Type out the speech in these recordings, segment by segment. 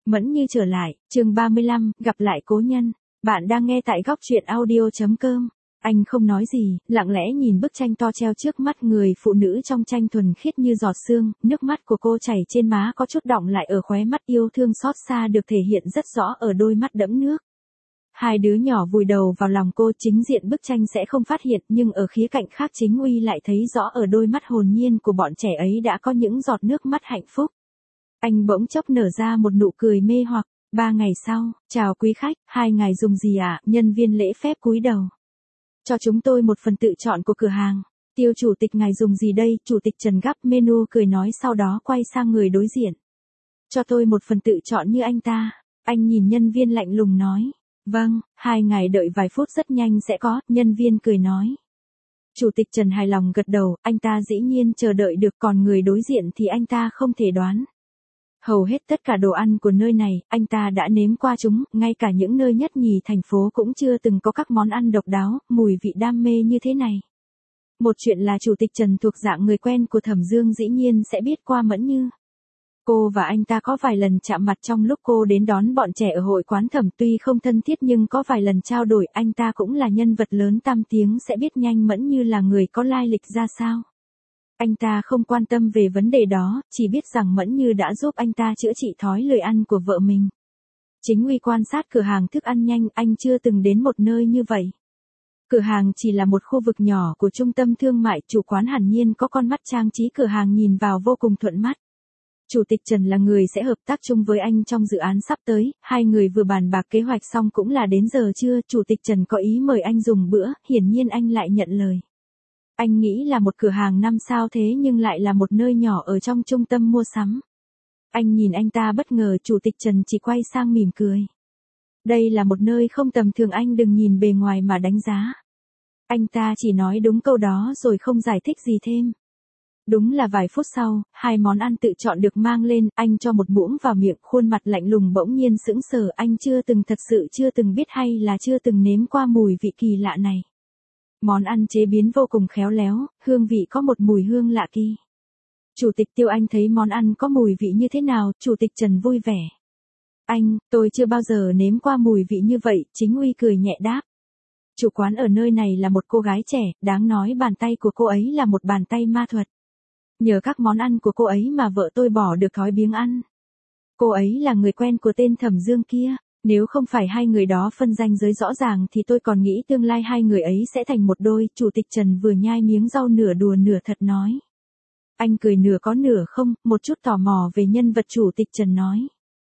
Mẫn Như trở lại, chương 35, gặp lại cố nhân. Bạn đang nghe tại góc truyện audio.com. Anh không nói gì, lặng lẽ nhìn bức tranh to treo trước mắt, người phụ nữ trong tranh thuần khiết như giọt sương, nước mắt của cô chảy trên má có chút đọng lại ở khóe mắt, yêu thương xót xa được thể hiện rất rõ ở đôi mắt đẫm nước. Hai đứa nhỏ vùi đầu vào lòng cô, chính diện bức tranh sẽ không phát hiện, nhưng ở khía cạnh khác Chính Uy lại thấy rõ ở đôi mắt hồn nhiên của bọn trẻ ấy đã có những giọt nước mắt hạnh phúc. Anh bỗng chốc nở ra một nụ cười mê hoặc. 3 ngày sau, chào quý khách, hai ngài dùng gì ạ? Nhân viên lễ phép cúi đầu. Cho chúng tôi một phần tự chọn của cửa hàng. Tiêu chủ tịch ngài dùng gì đây? Chủ tịch Trần gắp menu cười nói, sau đó quay sang người đối diện. Cho tôi một phần tự chọn như anh ta. Anh nhìn nhân viên lạnh lùng nói. Vâng, hai ngài đợi vài phút rất nhanh sẽ có, nhân viên cười nói. Chủ tịch Trần hài lòng gật đầu, anh ta dĩ nhiên chờ đợi được, còn người đối diện thì anh ta không thể đoán. Hầu hết tất cả đồ ăn của nơi này, anh ta đã nếm qua chúng, ngay cả những nơi nhất nhì thành phố cũng chưa từng có các món ăn độc đáo, mùi vị đam mê như thế này. Một chuyện là Chủ tịch Trần thuộc dạng người quen của Thẩm Dương dĩ nhiên sẽ biết qua Mẫn Như. Cô và anh ta có vài lần chạm mặt trong lúc cô đến đón bọn trẻ ở hội quán Thẩm, tuy không thân thiết nhưng có vài lần trao đổi, anh ta cũng là nhân vật lớn tam tiếng, sẽ biết nhanh Mẫn Như là người có lai lịch ra sao. Anh ta không quan tâm về vấn đề đó, chỉ biết rằng Mẫn Như đã giúp anh ta chữa trị thói lười ăn của vợ mình. Chính Uy quan sát cửa hàng thức ăn nhanh, anh chưa từng đến một nơi như vậy. Cửa hàng chỉ là một khu vực nhỏ của trung tâm thương mại, chủ quán hẳn nhiên có con mắt trang trí cửa hàng nhìn vào vô cùng thuận mắt. Chủ tịch Trần là người sẽ hợp tác chung với anh trong dự án sắp tới, hai người vừa bàn bạc kế hoạch xong cũng là đến giờ trưa, Chủ tịch Trần có ý mời anh dùng bữa, hiển nhiên anh lại nhận lời. Anh nghĩ là một cửa hàng 5 sao thế nhưng lại là một nơi nhỏ ở trong trung tâm mua sắm. Anh nhìn anh ta bất ngờ, Chủ tịch Trần chỉ quay sang mỉm cười. Đây là một nơi không tầm thường, anh đừng nhìn bề ngoài mà đánh giá. Anh ta chỉ nói đúng câu đó rồi không giải thích gì thêm. Đúng là vài phút sau, hai món ăn tự chọn được mang lên, anh cho một muỗng vào miệng, khuôn mặt lạnh lùng bỗng nhiên sững sờ, anh thật sự chưa từng biết hay là chưa từng nếm qua mùi vị kỳ lạ này. Món ăn chế biến vô cùng khéo léo, hương vị có một mùi hương lạ kỳ. Chủ tịch Tiêu, anh thấy món ăn có mùi vị như thế nào? Chủ tịch Trần vui vẻ. Tôi chưa bao giờ nếm qua mùi vị như vậy, Chính Uy cười nhẹ đáp. Chủ quán ở nơi này là một cô gái trẻ, đáng nói bàn tay của cô ấy là một bàn tay ma thuật. Nhờ các món ăn của cô ấy mà vợ tôi bỏ được thói biếng ăn. Cô ấy là người quen của tên Thẩm Dương kia. Nếu không phải hai người đó phân ranh giới rõ ràng thì tôi còn nghĩ tương lai hai người ấy sẽ thành một đôi. Chủ tịch Trần vừa nhai miếng rau nửa đùa nửa thật nói. Anh cười nửa có nửa không, một chút tò mò về nhân vật. Chủ tịch Trần nói.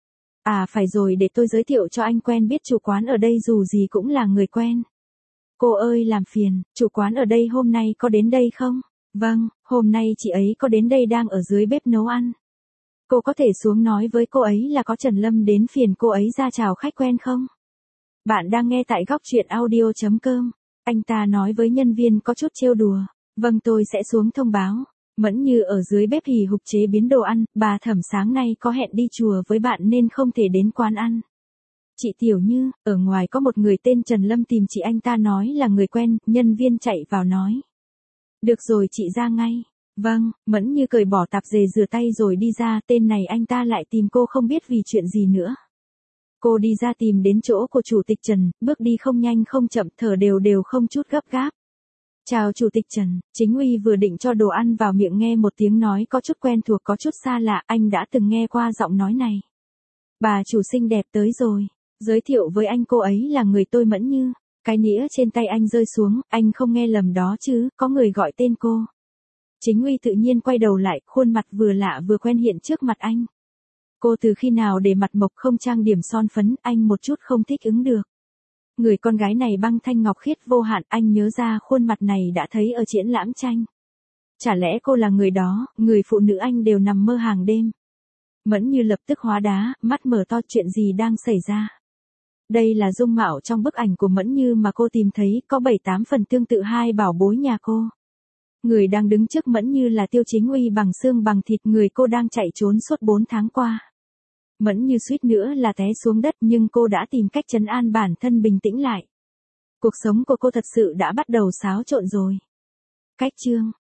À phải rồi, để tôi giới thiệu cho anh quen biết chủ quán ở đây, dù gì cũng là người quen. Cô ơi làm phiền, chủ quán ở đây hôm nay có đến đây không? Vâng, hôm nay chị ấy có đến đây, đang ở dưới bếp nấu ăn. Cô có thể xuống nói với cô ấy là có Trần Lâm đến, phiền cô ấy ra chào khách quen không? Bạn đang nghe tại góc truyện audio.com. Anh ta nói với nhân viên có chút trêu đùa. Vâng, tôi sẽ xuống thông báo. Mẫn Như ở dưới bếp hì hục chế biến đồ ăn, bà Thẩm sáng nay có hẹn đi chùa với bạn nên không thể đến quán ăn. Chị Tiểu Như, ở ngoài có một người tên Trần Lâm tìm chị, anh ta nói là người quen, nhân viên chạy vào nói. Được rồi, chị ra ngay. Vâng, Mẫn Như cởi bỏ tạp dề rửa tay rồi đi ra, tên này anh ta lại tìm cô không biết vì chuyện gì nữa. Cô đi ra tìm đến chỗ của Chủ tịch Trần, bước đi không nhanh không chậm, thở đều không chút gấp gáp. Chào Chủ tịch Trần, Chính Uy vừa định cho đồ ăn vào miệng nghe một tiếng nói có chút quen thuộc có chút xa lạ, anh đã từng nghe qua giọng nói này. Bà chủ xinh đẹp tới rồi, giới thiệu với anh, cô ấy là người tôi Mẫn Như. Cái nĩa trên tay anh rơi xuống, anh không nghe lầm đó chứ, có người gọi tên cô. Chính Uy tự nhiên quay đầu lại, khuôn mặt vừa lạ vừa quen hiện trước mặt anh. Cô từ khi nào để mặt mộc không trang điểm son phấn, anh một chút không thích ứng được. Người con gái này băng thanh ngọc khiết vô hạn, anh nhớ ra khuôn mặt này đã thấy ở triển lãm tranh. Chả lẽ cô là người đó, người phụ nữ anh đều nằm mơ hàng đêm. Mẫn Như lập tức hóa đá, mắt mở to, chuyện gì đang xảy ra. Đây là dung mạo trong bức ảnh của Mẫn Như mà cô tìm thấy, có 7-8 phần tương tự hai bảo bối nhà cô. Người đang đứng trước Mẫn Như là Tiêu Chính Uy bằng xương bằng thịt, người cô đang chạy trốn suốt 4 tháng qua. Mẫn Như suýt nữa là té xuống đất nhưng cô đã tìm cách trấn an bản thân bình tĩnh lại. Cuộc sống của cô thật sự đã bắt đầu xáo trộn rồi. Cách chương